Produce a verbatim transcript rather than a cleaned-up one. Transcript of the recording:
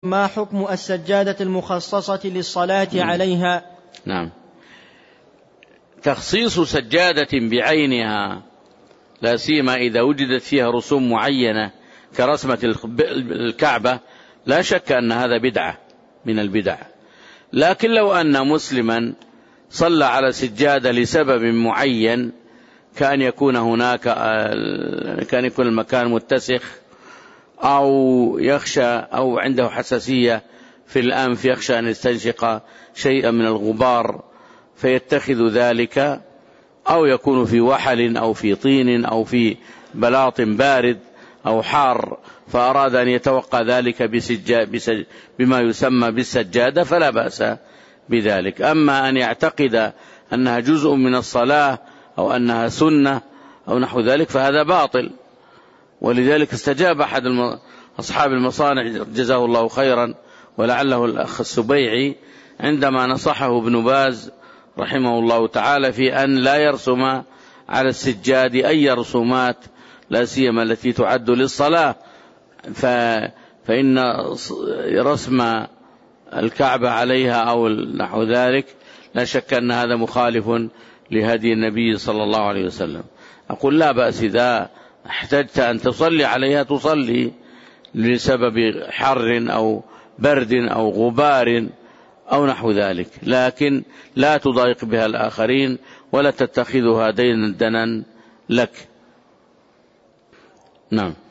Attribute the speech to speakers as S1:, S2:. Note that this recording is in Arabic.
S1: ما حكم السجادة المخصصة للصلاة عليها؟
S2: نعم، تخصيص سجادة بعينها لا سيما إذا وجدت فيها رسوم معينة كرسمة الكعبة لا شك أن هذا بدعة من البدع. لكن لو أن مسلما صلى على سجادة لسبب معين، كان يكون هناك كان يكون المكان متسخ، أو يخشى أو عنده حساسية في الأنف يخشى أن يستنشق شيئا من الغبار فيتخذ ذلك، أو يكون في وحل أو في طين أو في بلاط بارد أو حار فأراد أن يتوقع ذلك بسج... بما يسمى بالسجادة فلا بأس بذلك. أما أن يعتقد أنها جزء من الصلاة أو أنها سنة أو نحو ذلك فهذا باطل. ولذلك استجاب أحد أصحاب المصانع جزاه الله خيرا ولعله الأخ السبيعي عندما نصحه ابن باز رحمه الله تعالى في أن لا يرسم على السجاد أي رسومات لا سيما التي تعد للصلاة، فإن رسم الكعبة عليها أو نحو ذلك لا شك أن هذا مخالف لهدي النبي صلى الله عليه وسلم. أقول لا بأس إذا احتجت أن تصلي عليها تصلي لسبب حر أو برد أو غبار أو نحو ذلك، لكن لا تضايق بها الآخرين ولا تتخذها دينا دنا لك. نعم.